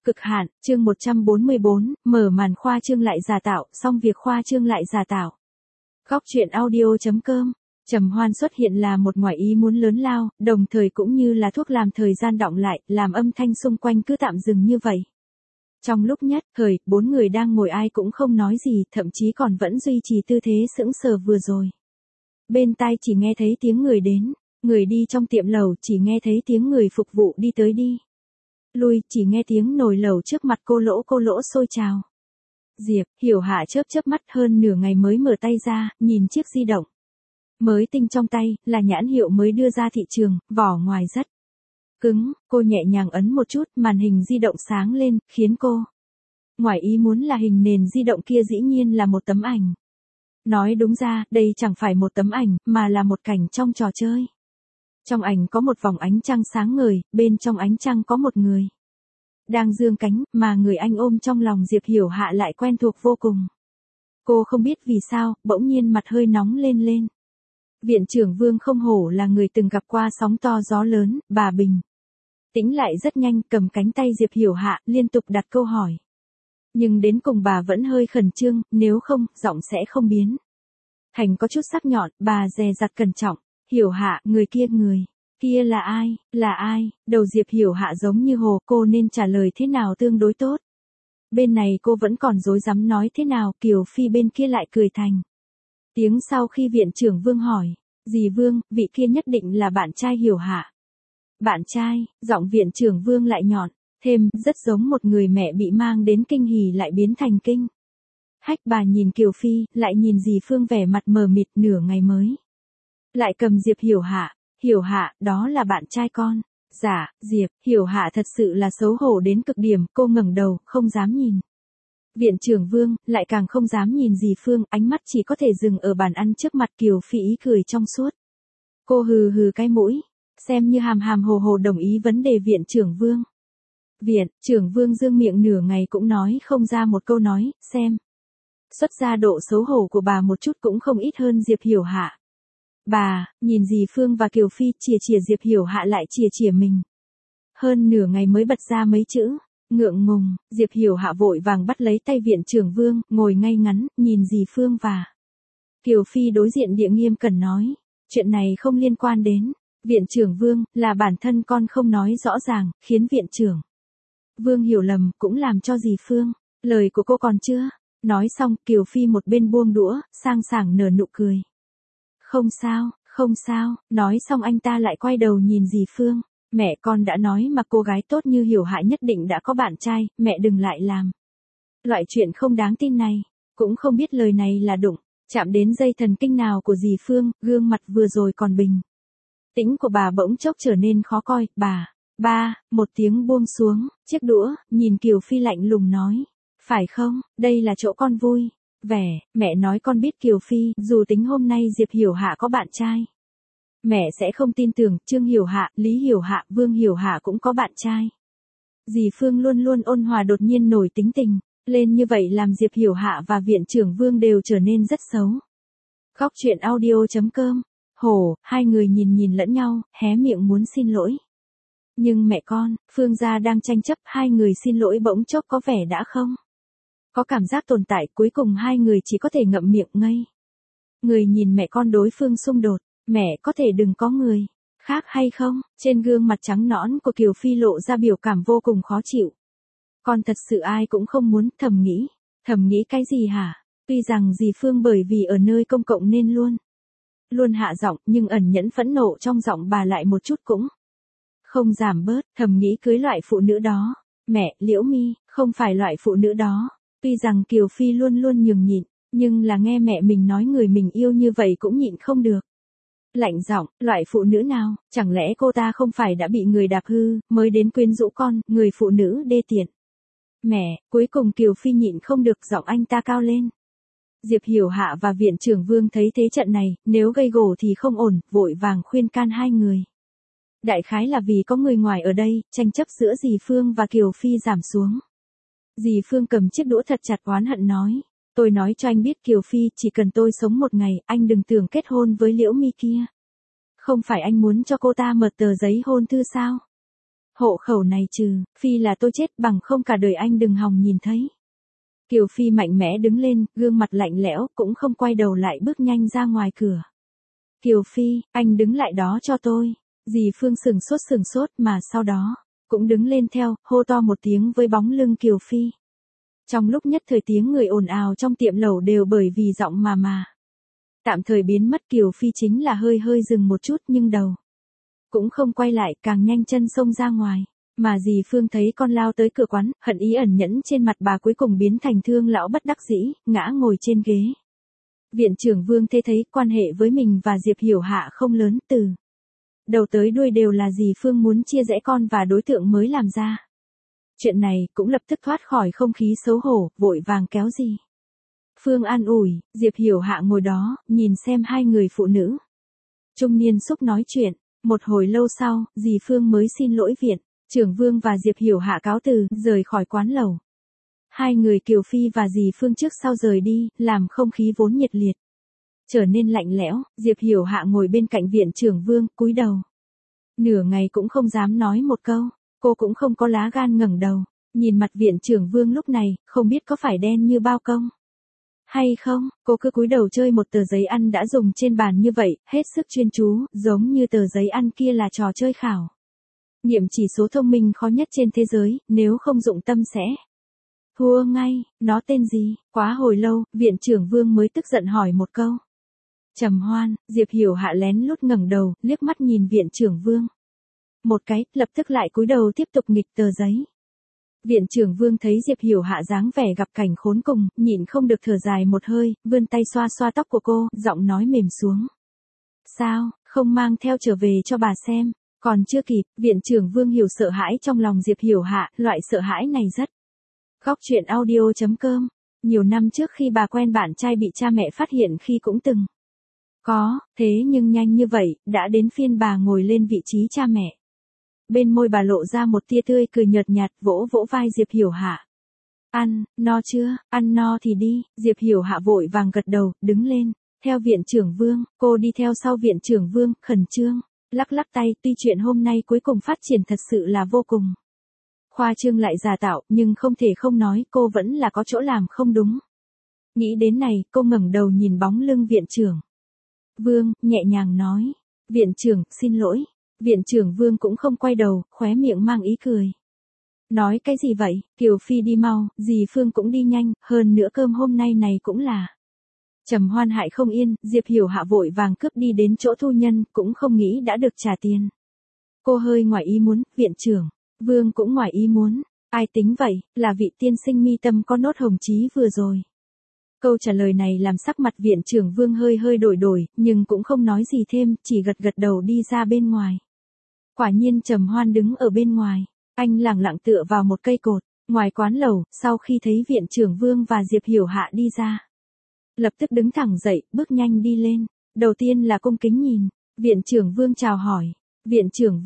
Cực hạn, chương 144, mở màn khoa trương lại giả tạo, xong việc khoa trương lại giả tạo. Góc truyện audio.com. Trầm hoan xuất hiện là một ngoại ý muốn lớn lao, đồng thời cũng như là thuốc làm thời gian đọng lại, làm âm thanh xung quanh cứ tạm dừng như vậy. Trong lúc nhất thời, 4 người đang ngồi ai cũng không nói gì, thậm chí còn vẫn duy trì tư thế sững sờ vừa rồi. Bên tai chỉ nghe thấy tiếng người đến, người đi trong tiệm lẩu chỉ nghe thấy tiếng người phục vụ đi tới đi lui, chỉ nghe tiếng nồi lẩu trước mặt cô lỗ sôi trào. Diệp Hiểu Hạ chớp mắt hơn nửa ngày mới mở tay ra, nhìn chiếc di động mới tinh trong tay, là nhãn hiệu mới đưa ra thị trường, vỏ ngoài rất cứng, cô nhẹ nhàng ấn một chút, màn hình di động sáng lên, khiến cô ngoài ý muốn là hình nền di động kia dĩ nhiên là một tấm ảnh. Nói đúng ra, đây chẳng phải một tấm ảnh, mà là một cảnh trong trò chơi. Trong ảnh có một vòng ánh trăng sáng ngời, bên trong ánh trăng có một người đang giương cánh, mà người anh ôm trong lòng Diệp Hiểu Hạ lại quen thuộc vô cùng. Cô không biết vì sao, bỗng nhiên mặt hơi nóng lên. Viện trưởng Vương không hổ là người từng gặp qua sóng to gió lớn, bà bình tĩnh lại rất nhanh, cầm cánh tay Diệp Hiểu Hạ, liên tục đặt câu hỏi. Nhưng đến cùng bà vẫn hơi khẩn trương, nếu không, giọng sẽ không biến thành có chút sắc nhọn, bà dè dặt cẩn trọng. Hiểu Hạ, người kia là ai, đầu Diệp Hiểu Hạ giống như hồ, cô nên trả lời thế nào tương đối tốt. Bên này cô vẫn còn rối rắm nói thế nào, Kiều Phi bên kia lại cười thành tiếng sau khi viện trưởng Vương hỏi, dì Vương, vị kia nhất định là bạn trai Hiểu Hạ. Bạn trai, giọng viện trưởng Vương lại nhọn, thêm, rất giống một người mẹ bị mang đến kinh hỉ lại biến thành kinh hách. Bà nhìn Kiều Phi, lại nhìn dì Phương vẻ mặt mờ mịt, nửa ngày mới lại cầm Diệp Hiểu Hạ. Hiểu Hạ, đó là bạn trai con. Dạ, Diệp Hiểu Hạ thật sự là xấu hổ đến cực điểm, cô ngẩng đầu, không dám nhìn viện trưởng Vương, lại càng không dám nhìn dì Phương, ánh mắt chỉ có thể dừng ở bàn ăn trước mặt. Kiều Phi ý cười trong suốt. Cô hừ cái mũi, xem như hàm hồ đồng ý vấn đề viện trưởng Vương. Viện trưởng Vương dương miệng nửa ngày cũng nói không ra một câu nói, xem xuất ra độ xấu hổ của bà một chút cũng không ít hơn Diệp Hiểu Hạ. Bà, nhìn dì Phương và Kiều Phi, chìa Diệp Hiểu Hạ lại chìa mình. Hơn nửa ngày mới bật ra mấy chữ, ngượng ngùng. Diệp Hiểu Hạ vội vàng bắt lấy tay viện trưởng Vương, ngồi ngay ngắn, nhìn dì Phương và Kiều Phi đối diện địa nghiêm cẩn nói, chuyện này không liên quan đến viện trưởng Vương, là bản thân con không nói rõ ràng, khiến viện trưởng Vương hiểu lầm, cũng làm cho dì Phương. Lời của cô còn chưa nói xong, Kiều Phi một bên buông đũa, sang sảng nở nụ cười. Không sao, nói xong anh ta lại quay đầu nhìn dì Phương. Mẹ con đã nói mà, cô gái tốt như Hiểu Hạ nhất định đã có bạn trai, mẹ đừng lại làm loại chuyện không đáng tin này. Cũng không biết lời này là đụng chạm đến dây thần kinh nào của dì Phương, gương mặt vừa rồi còn bình tĩnh của bà bỗng chốc trở nên khó coi. Ba, một tiếng buông xuống chiếc đũa, nhìn Kiều Phi lạnh lùng nói, phải không, đây là chỗ con vui vẻ. Mẹ nói con biết Kiều Phi, dù tính hôm nay Diệp Hiểu Hạ có bạn trai, mẹ sẽ không tin tưởng. Trương Hiểu Hạ, Lý Hiểu Hạ, Vương Hiểu Hạ cũng có bạn trai. Dì Phương luôn luôn ôn hòa đột nhiên nổi tính tình lên như vậy, làm Diệp Hiểu Hạ và viện trưởng Vương đều trở nên rất xấu. Góc truyện audio.com. Hổ, hai người nhìn lẫn nhau, hé miệng muốn xin lỗi. Nhưng mẹ con, Phương gia đang tranh chấp, hai người xin lỗi bỗng chốc có vẻ đã không có cảm giác tồn tại, cuối cùng hai người chỉ có thể ngậm miệng ngây người nhìn mẹ con đối phương xung đột. Mẹ có thể đừng có người khác hay không? Trên gương mặt trắng nõn của Kiều Phi lộ ra biểu cảm vô cùng khó chịu. Con thật sự ai cũng không muốn. Thầm nghĩ cái gì hả? Tuy rằng dì Phương bởi vì ở nơi công cộng nên luôn hạ giọng, nhưng ẩn nhẫn phẫn nộ trong giọng bà lại một chút cũng không giảm bớt. Thầm nghĩ cưới loại phụ nữ đó. Mẹ, Liễu Mi, không phải loại phụ nữ đó. Tuy rằng Kiều Phi luôn nhường nhịn, nhưng là nghe mẹ mình nói người mình yêu như vậy cũng nhịn không được. Lạnh giọng, loại phụ nữ nào, chẳng lẽ cô ta không phải đã bị người đạp hư, mới đến quyến rũ con, người phụ nữ đê tiện. Mẹ, cuối cùng Kiều Phi nhịn không được, giọng anh ta cao lên. Diệp Hiểu Hạ và viện trưởng Vương thấy thế trận này, nếu gây gổ thì không ổn, vội vàng khuyên can hai người. Đại khái là vì có người ngoài ở đây, tranh chấp giữa dì Phương và Kiều Phi giảm xuống. Dì Phương cầm chiếc đũa thật chặt, oán hận nói. Tôi nói cho anh biết Kiều Phi, chỉ cần tôi sống một ngày, anh đừng tưởng kết hôn với Liễu Mi kia. Không phải anh muốn cho cô ta mượt tờ giấy hôn thư sao? Hộ khẩu này trừ, phi là tôi chết bằng không cả đời anh đừng hòng nhìn thấy. Kiều Phi mạnh mẽ đứng lên, gương mặt lạnh lẽo, cũng không quay đầu lại bước nhanh ra ngoài cửa. Kiều Phi, anh đứng lại đó cho tôi. Dì Phương sừng sốt mà sau đó, cũng đứng lên theo, hô to một tiếng với bóng lưng Kiều Phi. Trong lúc nhất thời tiếng người ồn ào trong tiệm lẩu đều bởi vì giọng mà. Tạm thời biến mất. Kiều Phi chính là hơi dừng một chút nhưng đầu cũng không quay lại, càng nhanh chân xông ra ngoài. Mà dì Phương thấy con lao tới cửa quán, hận ý ẩn nhẫn trên mặt bà cuối cùng biến thành thương lão bất đắc dĩ, ngã ngồi trên ghế. Viện trưởng Vương Thế thấy quan hệ với mình và Diệp Hiểu Hạ không lớn, từ đầu tới đuôi đều là dì Phương muốn chia rẽ con và đối tượng mới làm ra. Chuyện này cũng lập tức thoát khỏi không khí xấu hổ, vội vàng kéo dì Phương an ủi. Diệp Hiểu Hạ ngồi đó, nhìn xem hai người phụ nữ trung niên xúc nói chuyện. Một hồi lâu sau, dì Phương mới xin lỗi viện trưởng Vương và Diệp Hiểu Hạ cáo từ, rời khỏi quán lẩu. Hai người Kiều Phi và dì Phương trước sau rời đi, làm không khí vốn nhiệt liệt trở nên lạnh lẽo. Diệp Hiểu Hạ ngồi bên cạnh viện trưởng Vương, cúi đầu. Nửa ngày cũng không dám nói một câu, cô cũng không có lá gan ngẩng đầu, nhìn mặt viện trưởng Vương lúc này, không biết có phải đen như bao công hay không, cô cứ cúi đầu chơi một tờ giấy ăn đã dùng trên bàn như vậy, hết sức chuyên chú, giống như tờ giấy ăn kia là trò chơi khảo nghiệm chỉ số thông minh khó nhất trên thế giới, nếu không dụng tâm sẽ thua ngay. Nó tên gì? Quá hồi lâu, viện trưởng Vương mới tức giận hỏi một câu. Trầm Hoan. Diệp Hiểu Hạ lén lút ngẩng đầu, liếc mắt nhìn viện trưởng Vương một cái, lập tức lại cúi đầu tiếp tục nghịch tờ giấy. Viện trưởng Vương thấy Diệp Hiểu Hạ dáng vẻ gặp cảnh khốn cùng, nhịn không được thở dài một hơi, vươn tay xoa xoa tóc của cô, giọng nói mềm xuống. Sao, không mang theo trở về cho bà xem? Còn chưa kịp, viện trưởng Vương hiểu sợ hãi trong lòng Diệp Hiểu Hạ, loại sợ hãi này rất. Góc truyện audio.com. Nhiều năm trước khi bà quen bạn trai bị cha mẹ phát hiện khi cũng từng có, thế nhưng nhanh như vậy, đã đến phiên bà ngồi lên vị trí cha mẹ. Bên môi bà lộ ra một tia tươi cười nhợt nhạt, vỗ vỗ vai Diệp Hiểu Hạ. Ăn, no chưa? Ăn no thì đi. Diệp Hiểu Hạ vội vàng gật đầu, đứng lên. Theo viện trưởng Vương, cô đi theo sau viện trưởng Vương, khẩn trương, lắc lắc tay. Tuy chuyện hôm nay cuối cùng phát triển thật sự là vô cùng khoa trương lại giả tạo, nhưng không thể không nói cô vẫn là có chỗ làm không đúng. Nghĩ đến này, cô ngẩng đầu nhìn bóng lưng viện trưởng Vương, nhẹ nhàng nói. Viện trưởng, xin lỗi. Viện trưởng Vương cũng không quay đầu, khóe miệng mang ý cười. Nói cái gì vậy? Kiều Phi đi mau, dì Phương cũng đi nhanh, hơn nữa cơm hôm nay này cũng là. Trầm Hoan hại không yên, Diệp Hiểu Hạ vội vàng cướp đi đến chỗ thu nhân, cũng không nghĩ đã được trả tiền. Cô hơi ngoài ý muốn, viện trưởng Vương cũng ngoài ý muốn. Ai tính vậy, là vị tiên sinh mi tâm có nốt hồng chí vừa rồi. Câu trả lời này làm sắc mặt viện trưởng Vương hơi đổi, nhưng cũng không nói gì thêm, chỉ gật đầu đi ra bên ngoài. Quả nhiên Trầm Hoan đứng ở bên ngoài, anh lẳng lặng tựa vào một cây cột, ngoài quán lẩu, sau khi thấy viện trưởng Vương và Diệp Hiểu Hạ đi ra. Lập tức đứng thẳng dậy, bước nhanh đi lên, đầu tiên là cung kính nhìn, viện trưởng Vương chào hỏi. Viện trưởng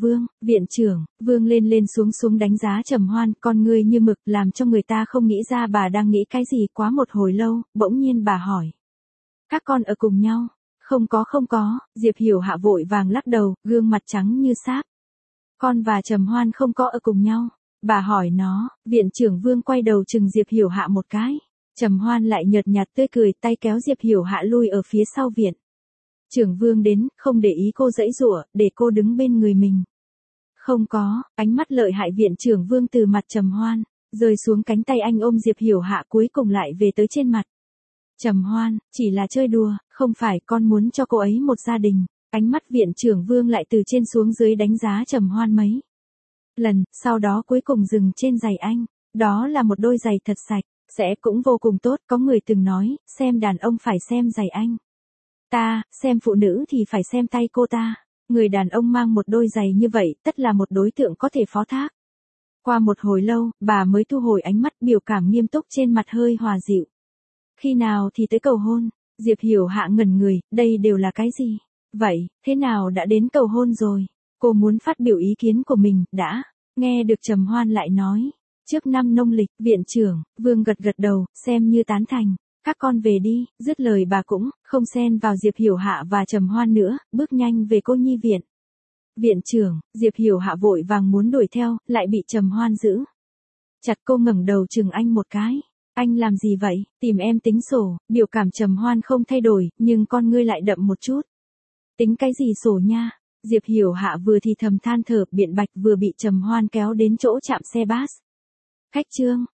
Vương lên xuống đánh giá Trầm Hoan, con ngươi như mực làm cho người ta không nghĩ ra bà đang nghĩ cái gì. Quá một hồi lâu, bỗng nhiên bà hỏi. Các con ở cùng nhau? Không có, Diệp Hiểu Hạ vội vàng lắc đầu, gương mặt trắng như sáp. Con và Trầm Hoan không có ở cùng nhau. Bà hỏi nó, viện trưởng Vương quay đầu chừng Diệp Hiểu Hạ một cái. Trầm Hoan lại nhợt nhạt tươi cười, tay kéo Diệp Hiểu Hạ lui ở phía sau viện trưởng Vương đến, không để ý cô giãy giụa, để cô đứng bên người mình. Không có, ánh mắt lợi hại viện trưởng Vương từ mặt Trầm Hoan, rơi xuống cánh tay anh ôm Diệp Hiểu Hạ cuối cùng lại về tới trên mặt. Trầm Hoan, chỉ là chơi đùa, không phải con muốn cho cô ấy một gia đình. Ánh mắt viện trưởng Vương lại từ trên xuống dưới đánh giá Trầm Hoan mấy lần, sau đó cuối cùng dừng trên giày anh. Đó là một đôi giày thật sạch, sẽ cũng vô cùng tốt. Có người từng nói, xem đàn ông phải xem giày anh ta, xem phụ nữ thì phải xem tay cô ta. Người đàn ông mang một đôi giày như vậy, tất là một đối tượng có thể phó thác. Qua một hồi lâu, bà mới thu hồi ánh mắt, biểu cảm nghiêm túc trên mặt hơi hòa dịu. Khi nào thì tới cầu hôn? Diệp Hiểu Hạ ngẩn người, đây đều là cái gì? Vậy, thế nào đã đến cầu hôn rồi? Cô muốn phát biểu ý kiến của mình, đã. Nghe được Trầm Hoan lại nói. Trước năm nông lịch, viện trưởng Vương gật đầu, xem như tán thành. Các con về đi, dứt lời bà cũng không xen vào Diệp Hiểu Hạ và Trầm Hoan nữa, bước nhanh về cô nhi viện. Viện trưởng, Diệp Hiểu Hạ vội vàng muốn đuổi theo, lại bị Trầm Hoan giữ chặt. Cô ngẩng đầu chừng anh một cái. Anh làm gì vậy? Tìm em tính sổ. Biểu cảm Trầm Hoan không thay đổi, nhưng con ngươi lại đậm một chút. Tính cái gì sổ nha? Diệp Hiểu Hạ vừa thì thầm than thở, biện bạch vừa bị Trầm Hoan kéo đến chỗ chạm xe bus. Khách Trương,